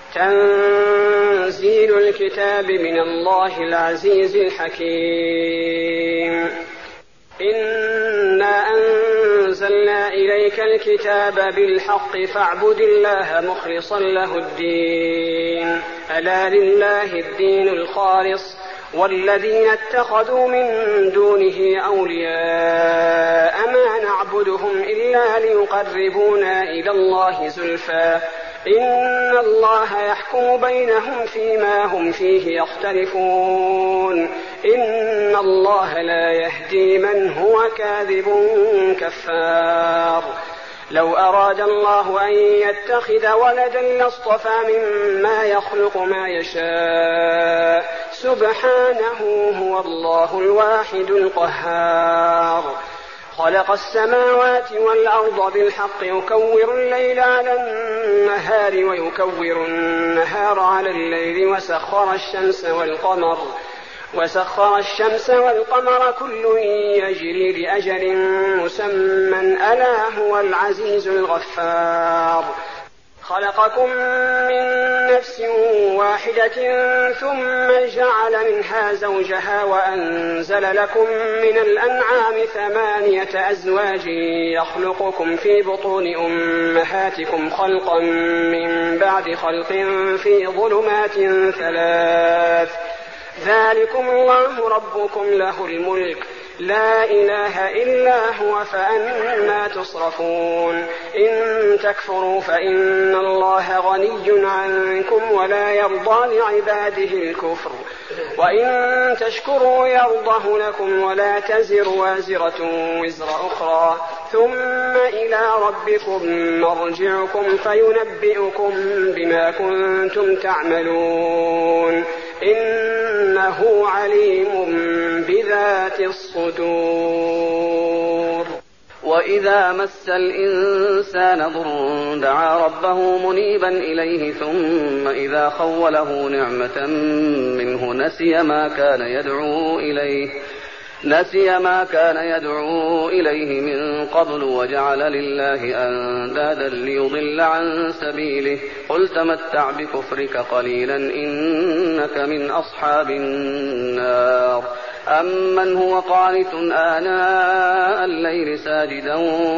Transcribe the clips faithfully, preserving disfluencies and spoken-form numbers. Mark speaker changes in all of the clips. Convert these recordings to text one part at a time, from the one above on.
Speaker 1: تنزيل الكتاب من الله العزيز الحكيم. إنا أنزلنا إليك الكتاب بالحق فاعبد الله مخلصا له الدين ألا لله الدين الخالص والذين اتخذوا من دونه أولياء ما نعبدهم إلا ليقربونا إلى الله زلفى إن الله يحكم بينهم فيما هم فيه يختلفون إن الله لا يهدي من هو كاذب كفار. لو أراد الله أن يتخذ ولدا لاصطفى مما يخلق ما يشاء سبحانه هو الله الواحد القهار. خلق السماوات والأرض بالحق يكور الليل على النهار ويكور النهار على الليل وسخر الشمس والقمر وسخر الشمس والقمر كل يجري لأجل مسمى ألا هو العزيز الغفار. خلقكم من نفس واحدة ثم جعل منها زوجها وأنزل لكم من الأنعام ثمانية أزواج يخلقكم في بطون أمهاتكم خلقا من بعد خلق في ظلمات ثلاث ذلكم الله ربكم له الملك لا إله إلا هو فأنى تصرفون. إن تكفروا فإن الله غني عنكم ولا يرضى لعباده الكفر وإن تشكروا يرضه لكم ولا تزر وازرة وزر أخرى ثم إلى ربكم مرجعكم فينبئكم بما كنتم تعملون إنه عليم بذات الصدور.
Speaker 2: وإذا مس الإنسان ضر دعا ربه منيبا إليه ثم إذا خوله نعمة منه نسي ما كان يدعو إليه نسي ما كان يدعو إليه من قبل وجعل لله أندادا ليضل عن سبيله قل تمتع بكفرك قليلا إنك من أصحاب النار. أمن هو قانت آناء الليل ساجدا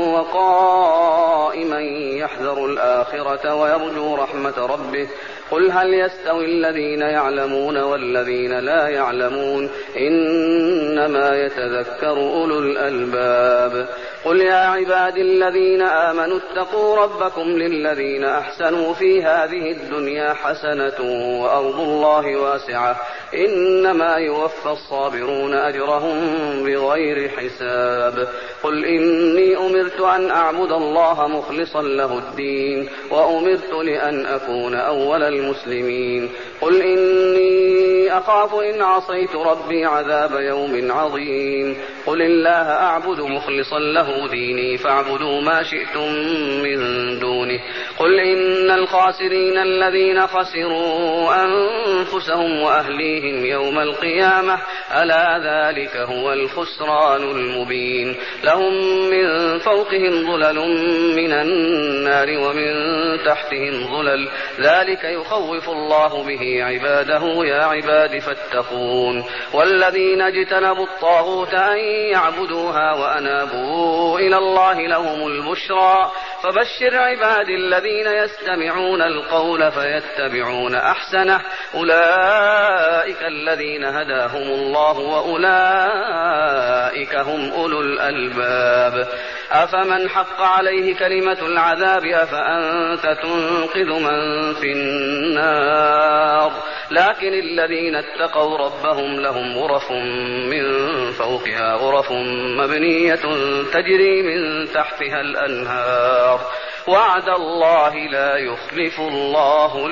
Speaker 2: وقائما يحذر الآخرة ويرجو رحمة ربه قل هل يستوي الذين يعلمون والذين لا يعلمون إنما يتذكر أولو الألباب. قل يا عباد الذين آمنوا اتقوا ربكم للذين أحسنوا في هذه الدنيا حسنة وأرض الله واسعة إنما يوفى الصابرون أجرهم بغير حساب. قل إني أمرت أن أعبد الله مخلصا له الدين وأمرت لأن أكون أول المسلمين. قل إني أخاف إن عصيت ربي عذاب يوم عظيم. قل الله أعبد مخلصا له ديني فاعبدوا ما شئتم من دونه. قل إن الخاسرين الذين خسروا أنفسهم وأهليهم يوم القيامة ألا ذلك هو الخسران المبين. لهم من فوقهم ظلل من النار ومن تحتهم ظلل ذلك يخوف الله به عباده يا عباد فاتقون. والذين اجتنبوا الطاغوت أن يعبدوها وأنابوا إلى الله لهم البشرى فبشر عباد الذين يستمعون القول فيتبعون أحسنه أولئك الذين هداهم الله وأولئك هم أولو الألباب. أفمن حق عليه كلمة العذاب أفأنت تنقذ من في النار. لكن الذين اتقوا ربهم لهم غرف من فوقها غرف مبنية تجري من تحتها الأنهار وعد الله لا يخلف الله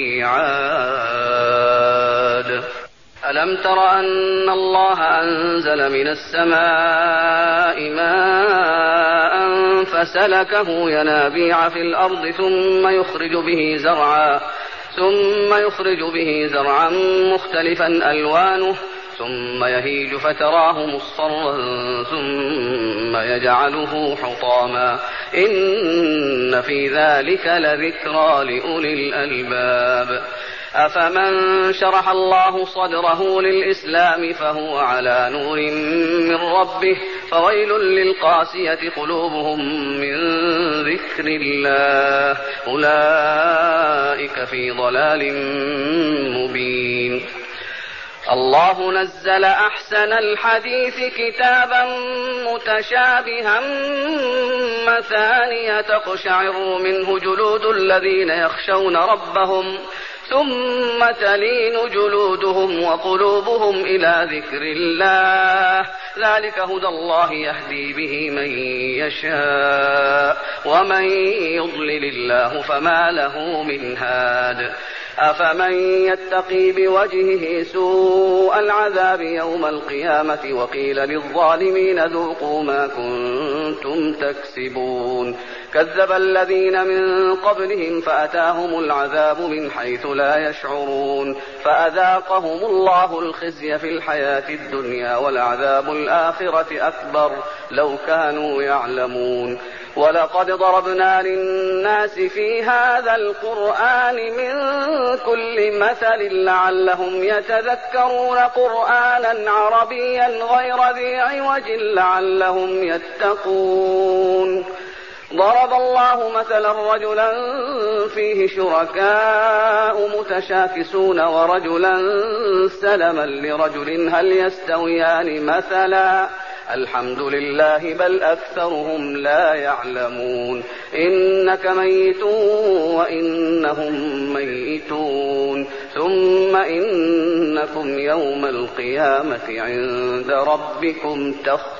Speaker 2: الميعاد. ألم تر أن الله أنزل من السماء ماء فسلكه ينابيع في الأرض ثم يخرج به زرعا ثم يخرج به زرعا مختلفا ألوانه ثم يهيج فتراه مصفرا ثم يجعله حطاما إن في ذلك لذكرى لأولي الألباب. أفمن شرح الله صدره للإسلام فهو على نور من ربه فويل للقاسية قلوبهم من ذكر الله أولئك في ضلال مبين. الله نزل أحسن الحديث كتابا متشابها مثانية تقشعر منه جلود الذين يخشون ربهم ثم تلين جلودهم وقلوبهم إلى ذكر الله ذلك هدى الله يهدي به من يشاء ومن يضلل الله فما له من هاد. أفمن يتقي بوجهه سوء العذاب يوم القيامة وقيل للظالمين ذوقوا ما كنتم تكسبون. كذب الذين من قبلهم فأتاهم العذاب من حيث لا يشعرون فأذاقهم الله الخزي في الحياة الدنيا ولعذاب الآخرة أكبر لو كانوا يعلمون. ولقد ضربنا للناس في هذا القرآن من كل مثل لعلهم يتذكرون قرآنا عربيا غير ذي عوج لعلهم يتقون. ضرب الله مثلا رجلا فيه شركاء متشاكسون ورجلا سلما لرجل هل يستويان مثلا الحمد لله بل أكثرهم لا يعلمون. إنك ميت وإنهم ميتون ثم إنكم يوم القيامة عند ربكم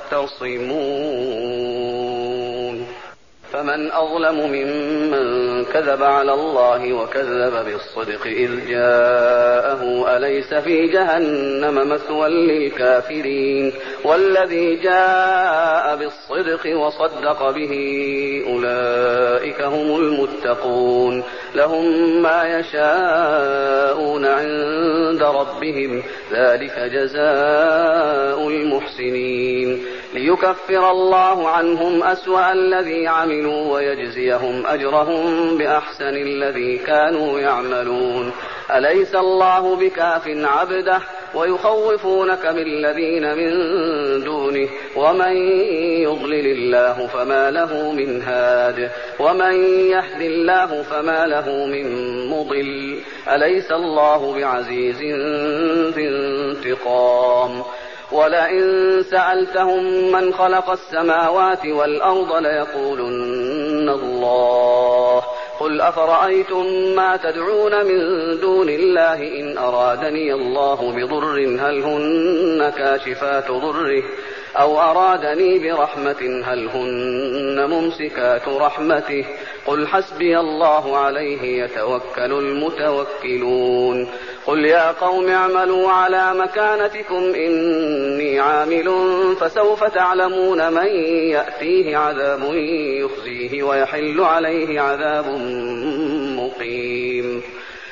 Speaker 2: تختصمون. فمن أظلم ممن كذب على الله وكذب بالصدق إذ جاءه أليس في جهنم مثوى للكافرين والذي جاء بالصدق وصدق به أولئك هم المتقون لهم ما يشاءون عند ربهم ذلك جزاء المحسنين ليكفر الله عنهم أسوأ الذي عملوا ويجزيهم أجرهم بأحسن الذي كانوا يعملون. أليس الله بكاف عبده ويخوفونك بالذين من دونه ومن يضلل الله فما له من هاد ومن يهد الله فما له من مضل. أليس الله بعزيز ذي انتقام. ولئن سألتهم من خلق السماوات والأرض ليقولن الله قل أفرأيتم ما تدعون من دون الله إن أرادني الله بضر هل هن كاشفات ضره أو أرادني برحمة هل هن ممسكات رحمته قل حسبي الله عليه يتوكل المتوكلون. قل يا قوم اعملوا على مكانتكم إني عامل فسوف تعلمون من يأتيه عذاب يخزيه ويحل عليه عذاب مقيم.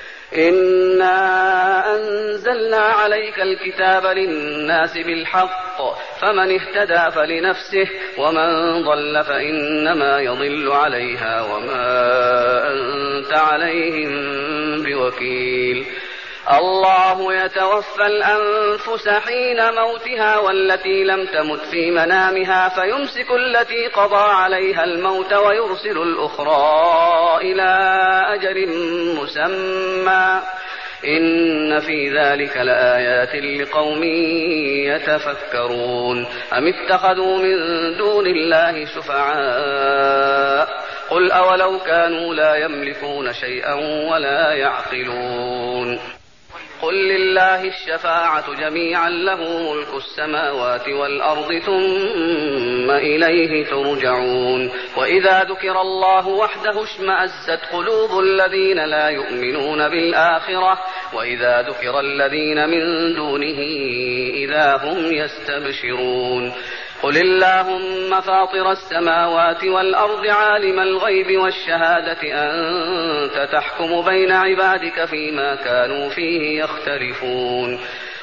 Speaker 2: إنا أنزلنا عليك الكتاب للناس بالحق فمن اهتدى فلنفسه ومن ضل فإنما يضل عليها وما أنت عليهم بوكيل. الله يتوفى الأنفس حين موتها والتي لم تمت في منامها فيمسك التي قضى عليها الموت ويرسل الأخرى إلى أجل مسمى إن في ذلك لآيات لقوم يتفكرون. أم اتخذوا من دون الله شفعاء قل أولو كانوا لا يملكون شيئا ولا يعقلون. قل لله الشفاعة جميعا له ملك السماوات والأرض ثم إليه ترجعون. وإذا ذكر الله وحده اشمأزت قلوب الذين لا يؤمنون بالآخرة وإذا ذكر الذين من دونه إذا هم يستبشرون. قل اللهم فاطر السماوات والأرض عالم الغيب والشهادة أنت تحكم بين عبادك فيما كانوا فيه يختلفون.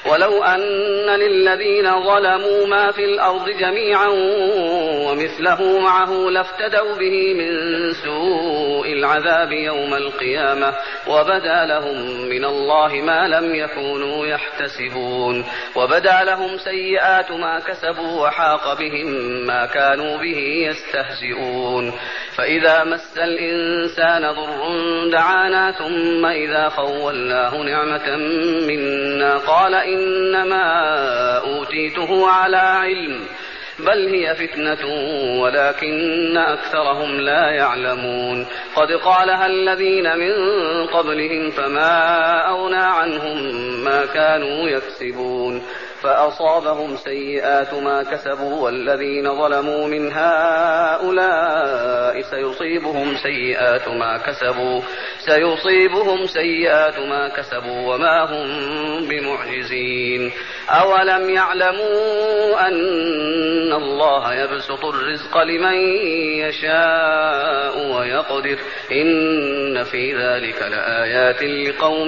Speaker 2: ولو أن للذين ظلموا ما في الأرض جميعا ومثله معه لافتدوا به من سوء العذاب يوم القيامة وبدا لهم من الله ما لم يكونوا يحتسبون وبدا لهم سيئات ما كسبوا وحاق بهم ما كانوا به يستهزئون فإذا مس الإنسان ضر دعانا ثم إذا خولناه نعمة منا قال إنما أوتيته على علم بل هي فتنة ولكن أكثرهم لا يعلمون قد قالها الذين من قبلهم فما أغنى عنهم ما كانوا يكسبون فأصابهم سيئات ما كسبوا والذين ظلموا من هؤلاء سيصيبهم سيئات ما كسبوا سيصيبهم سيئات ما كسبوا وما هم بمعجزين أولم يعلموا أن الله يبسط الرزق لمن يشاء ويقدر إن في ذلك لآيات لقوم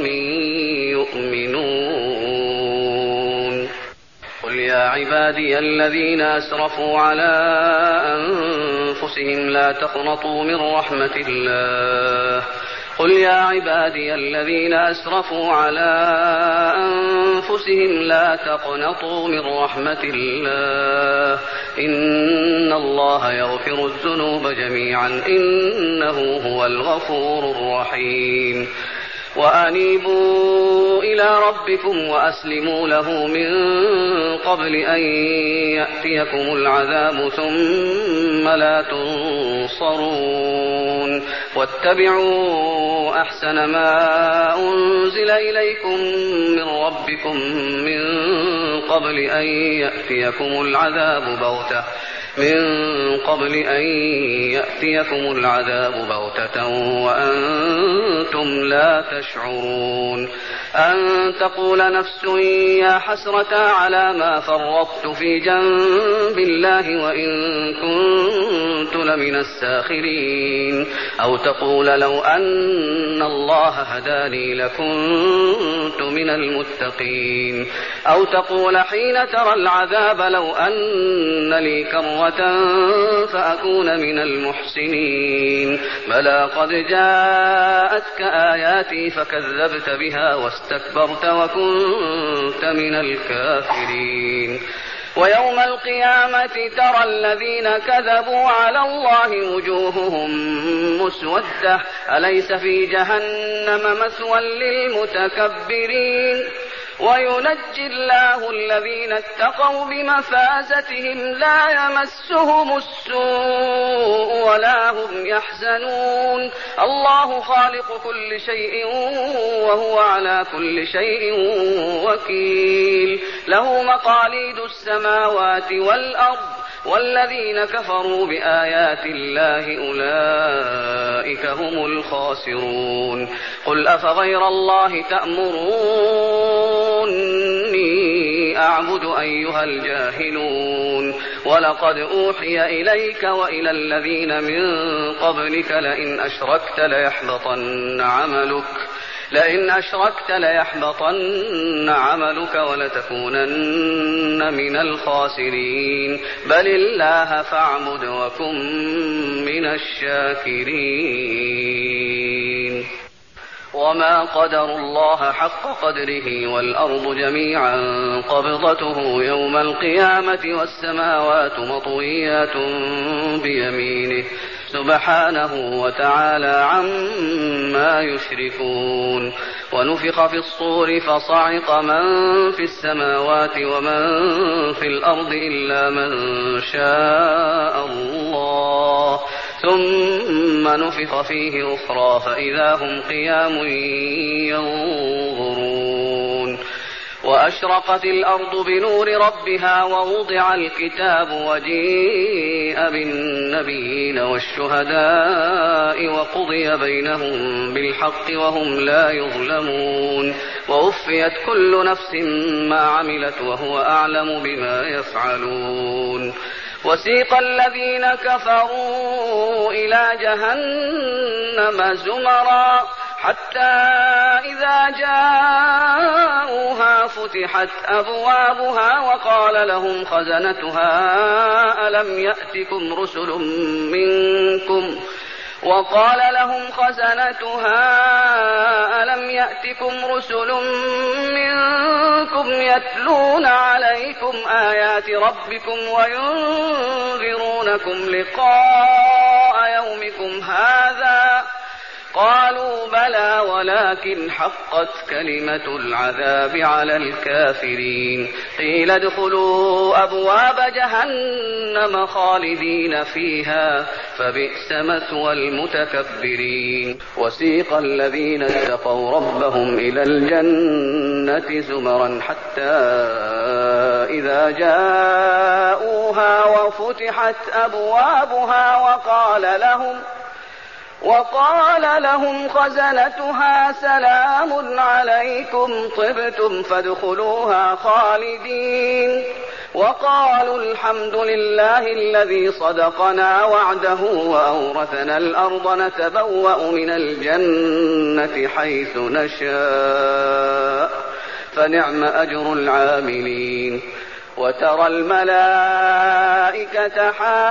Speaker 2: يؤمنون قل يا عبادي الذين أسرفوا على أنفسهم لا تقنطوا من رحمة الله قل يا عبادي الذين أسرفوا على أنفسهم لا تقنطوا من رحمة الله إن الله يغفر الذنوب جميعا إنه هو الغفور الرحيم وأنيبوا إلى ربكم وأسلموا له من قبل أن يأتيكم العذاب ثم لا تنصرون واتبعوا أحسن ما أنزل إليكم من ربكم من قبل أن يأتيكم العذاب بغتة من قبل أن يأتيكم العذاب بغتة وأنتم لا تشعرون أن تقول نفس يا حسرة على ما فرطت في جنب الله وإن كنت لمن الساخرين أو تقول لو أن الله هداني لكنت من المتقين أو تقول حين ترى العذاب لو أن لي كرة فأكون من المحسنين بلى قد جاءتك آياتي فكذبت بها واستكبرت وكنت من الكافرين ويوم القيامة ترى الذين كذبوا على الله وجوههم مسودة أليس في جهنم مثوى للمتكبرين وينجي الله الذين اتقوا بمفازتهم لا يمسهم السوء ولا هم يحزنون الله خالق كل شيء وهو على كل شيء وكيل له مقاليد السماوات والأرض والذين كفروا بآيات الله أولئك هم الخاسرون قل أفغير الله تأمروني أعبد أيها الجاهلون ولقد أوحي إليك وإلى الذين من قبلك لئن أشركت ليحبطن عملك لئن أشركت ليحبطن عملك ولتكونن من الخاسرين بل الله فاعبد وكن من الشاكرين وما قدروا الله حق قدره والأرض جميعا قبضته يوم القيامة والسماوات مطويات بيمينه سبحانه وتعالى عما يشركون ونفخ في الصور فصعق من في السماوات ومن في الأرض إلا من شاء الله ثم نفخ فيه أخرى فإذا هم قيام ينظرون وأشرقت الأرض بنور ربها ووضع الكتاب وجيء بالنبيين والشهداء وقضي بينهم بالحق وهم لا يظلمون ووفيت كل نفس ما عملت وهو أعلم بما يفعلون وسيق الذين كفروا إلى جهنم زمرا حتى إذا جاءوها فتحت أبوابها وقال لهم خزنتها ألم يأتكم رسل منكم وقال لهم خزنتها ألم يأتكم رسل منكم يتلون عليكم آيات ربكم وينذرونكم لقاء يومكم هذا قالوا بلى ولكن حقت كلمة العذاب على الكافرين قيل ادخلوا أبواب جهنم خالدين فيها فبئس مثوى المتكبرين وسيق الذين اتقوا ربهم إلى الجنة زمرا حتى إذا جاءوها وفتحت أبوابها وقال لهم وقال لهم خزنتها سلام عليكم طبتم فادخلوها خالدين وقالوا الحمد لله الذي صدقنا وعده وأورثنا الأرض نتبوأ من الجنة حيث نشاء فنعم أجر العاملين وترى الملائكة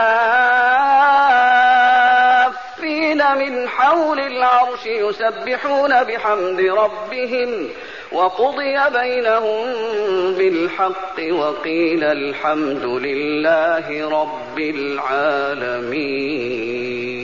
Speaker 2: حافين من حول العرش يسبحون بحمد ربهم وقضي بينهم بالحق وقيل الحمد لله رب العالمين.